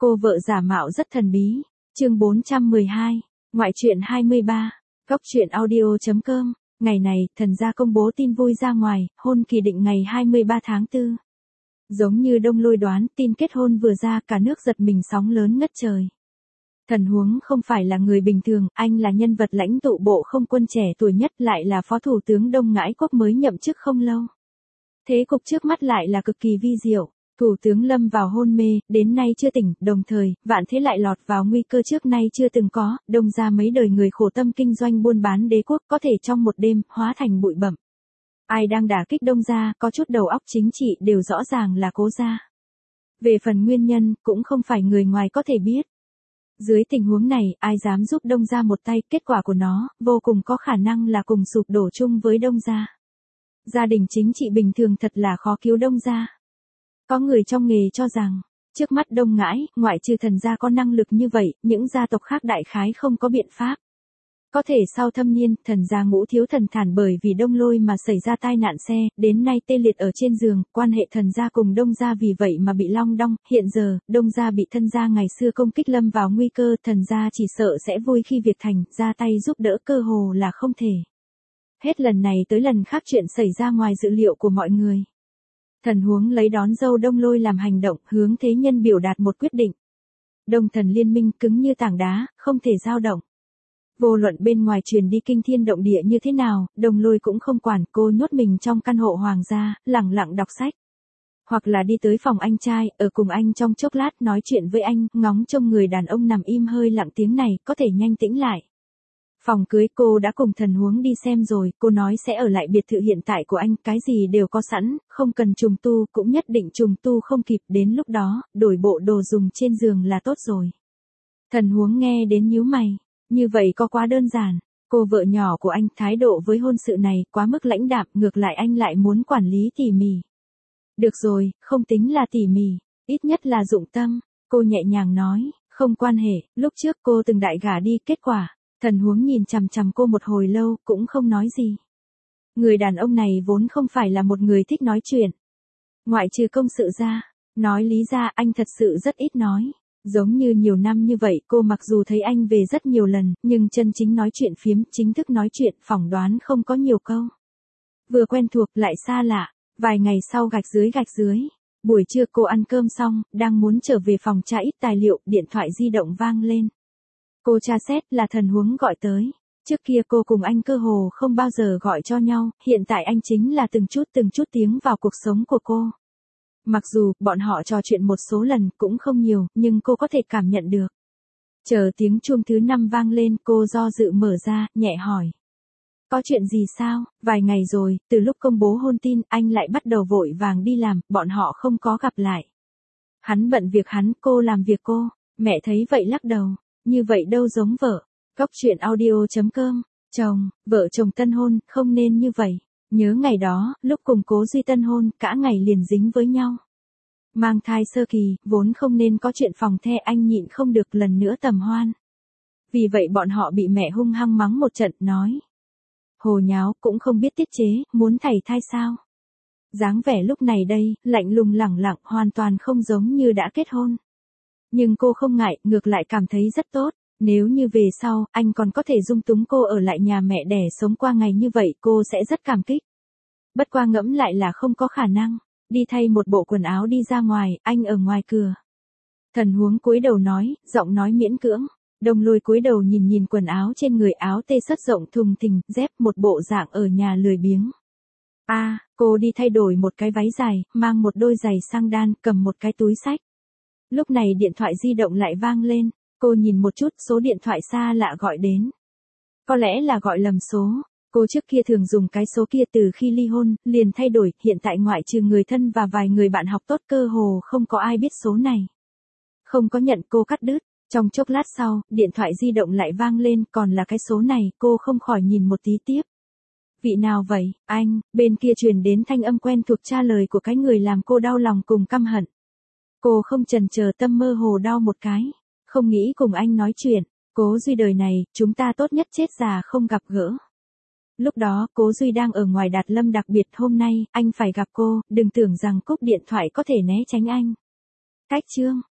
Cô vợ giả mạo rất thần bí. Chương 412. Ngoại truyện 23. Cốc truyện audio.com. Ngày này, thần gia công bố tin vui ra ngoài, hôn kỳ định ngày 23 tháng 4. Giống như Đông Lôi đoán, tin kết hôn vừa ra, cả nước giật mình sóng lớn ngất trời. Thần Huống không phải là người bình thường, anh là nhân vật lãnh tụ bộ không quân trẻ tuổi nhất, lại là phó thủ tướng Đông Ngãi Quốc mới nhậm chức không lâu. Thế cục trước mắt lại là cực kỳ vi diệu. Thủ tướng lâm vào hôn mê, đến nay chưa tỉnh, đồng thời, vạn thế lại lọt vào nguy cơ trước nay chưa từng có, Đông gia mấy đời người khổ tâm kinh doanh buôn bán đế quốc có thể trong một đêm, hóa thành bụi bặm. Ai đang đả kích Đông gia, có chút đầu óc chính trị đều rõ ràng là Cố gia. Về phần nguyên nhân, cũng không phải người ngoài có thể biết. Dưới tình huống này, ai dám giúp Đông gia một tay, kết quả của nó, vô cùng có khả năng là cùng sụp đổ chung với Đông gia. Gia đình chính trị bình thường thật là khó cứu Đông gia. Có người trong nghề cho rằng, trước mắt Đông Ngãi, ngoại trừ thần gia có năng lực như vậy, những gia tộc khác đại khái không có biện pháp. Có thể sau thâm niên, thần gia Ngũ thiếu thần thản bởi vì Đông Lôi mà xảy ra tai nạn xe, đến nay tê liệt ở trên giường, quan hệ thần gia cùng Đông gia vì vậy mà bị long đong, hiện giờ, Đông gia bị thân gia ngày xưa công kích lâm vào nguy cơ, thần gia chỉ sợ sẽ vui khi việc thành, ra tay giúp đỡ cơ hồ là không thể. Hết lần này tới lần khác chuyện xảy ra ngoài dự liệu của mọi người. Thần Huống lấy đón dâu Đông Lôi làm hành động, hướng thế nhân biểu đạt một quyết định. Đông thần liên minh cứng như tảng đá, không thể dao động. Vô luận bên ngoài truyền đi kinh thiên động địa như thế nào, Đông Lôi cũng không quản, cô nhốt mình trong căn hộ hoàng gia, lẳng lặng đọc sách. Hoặc là đi tới phòng anh trai, ở cùng anh trong chốc lát nói chuyện với anh, ngóng trông người đàn ông nằm im hơi lặng tiếng này, có thể nhanh tĩnh lại. Phòng cưới cô đã cùng Thần Huống đi xem rồi, cô nói sẽ ở lại biệt thự hiện tại của anh, cái gì đều có sẵn, không cần trùng tu, cũng nhất định trùng tu không kịp, đến lúc đó, đổi bộ đồ dùng trên giường là tốt rồi. Thần Huống nghe đến nhíu mày, như vậy có quá đơn giản, cô vợ nhỏ của anh thái độ với hôn sự này quá mức lãnh đạm, ngược lại anh lại muốn quản lý tỉ mỉ. Được rồi, không tính là tỉ mỉ, ít nhất là dụng tâm, cô nhẹ nhàng nói, không quan hệ, lúc trước cô từng đại gả đi, kết quả. Thần Huống nhìn chằm chằm cô một hồi lâu, cũng không nói gì. Người đàn ông này vốn không phải là một người thích nói chuyện. Ngoại trừ công sự ra, nói lý ra anh thật sự rất ít nói. Giống như nhiều năm như vậy cô mặc dù thấy anh về rất nhiều lần, nhưng chân chính nói chuyện phiếm, chính thức nói chuyện, phỏng đoán không có nhiều câu. Vừa quen thuộc lại xa lạ, vài ngày sau gạch dưới. Buổi trưa cô ăn cơm xong, đang muốn trở về phòng tra ít tài liệu, điện thoại di động vang lên. Cô tra xét là Thần Huống gọi tới. Trước kia cô cùng anh cơ hồ không bao giờ gọi cho nhau, hiện tại anh chính là từng chút tiếng vào cuộc sống của cô. Mặc dù, bọn họ trò chuyện một số lần, cũng không nhiều, nhưng cô có thể cảm nhận được. Chờ tiếng chuông thứ 5 vang lên, cô do dự mở ra, nhẹ hỏi. Có chuyện gì sao? Vài ngày rồi, từ lúc công bố hôn tin, anh lại bắt đầu vội vàng đi làm, bọn họ không có gặp lại. Hắn bận việc hắn, cô làm việc cô. Mẹ thấy vậy lắc đầu. Như vậy đâu giống vợ. Cốc truyện audio.com. Chồng, vợ chồng tân hôn, không nên như vậy. Nhớ ngày đó, lúc cùng Cố Duy tân hôn, cả ngày liền dính với nhau. Mang thai sơ kỳ, vốn không nên có chuyện phòng the, anh nhịn không được lần nữa tầm hoan. Vì vậy bọn họ bị mẹ hung hăng mắng một trận, nói. Hồ nháo, cũng không biết tiết chế, muốn thảy thai sao. Dáng vẻ lúc này đây, lạnh lùng lẳng lặng, hoàn toàn không giống như đã kết hôn. Nhưng cô không ngại, ngược lại cảm thấy rất tốt. Nếu như về sau, anh còn có thể dung túng cô ở lại nhà mẹ đẻ sống qua ngày như vậy, cô sẽ rất cảm kích. Bất qua ngẫm lại là không có khả năng. Đi thay một bộ quần áo đi ra ngoài, anh ở ngoài cửa. Thần Huống cúi đầu nói, giọng nói miễn cưỡng. Đông Lôi cúi đầu nhìn quần áo trên người, áo tê sất rộng thùng thình, dép, một bộ dạng ở nhà lười biếng. Cô đi thay đổi một cái váy dài, mang một đôi giày sang đan, cầm một cái túi xách. Lúc này điện thoại di động lại vang lên, cô nhìn một chút, số điện thoại xa lạ gọi đến. Có lẽ là gọi lầm số, cô trước kia thường dùng cái số kia từ khi ly hôn, liền thay đổi, hiện tại ngoại trừ người thân và vài người bạn học tốt cơ hồ không có ai biết số này. Không có nhận, cô cắt đứt, trong chốc lát sau, điện thoại di động lại vang lên, còn là cái số này, cô không khỏi nhìn một tí tiếp. Vị nào vậy, anh, bên kia truyền đến thanh âm quen thuộc trả lời của cái người làm cô đau lòng cùng căm hận. Cô không chần chờ, tâm mơ hồ đau một cái, không nghĩ cùng anh nói chuyện, Cố Duy đời này, chúng ta tốt nhất chết già không gặp gỡ. Lúc đó, Cố Duy đang ở ngoài Đạt Lâm, đặc biệt hôm nay, anh phải gặp cô, đừng tưởng rằng cúp điện thoại có thể né tránh anh. Cách chương.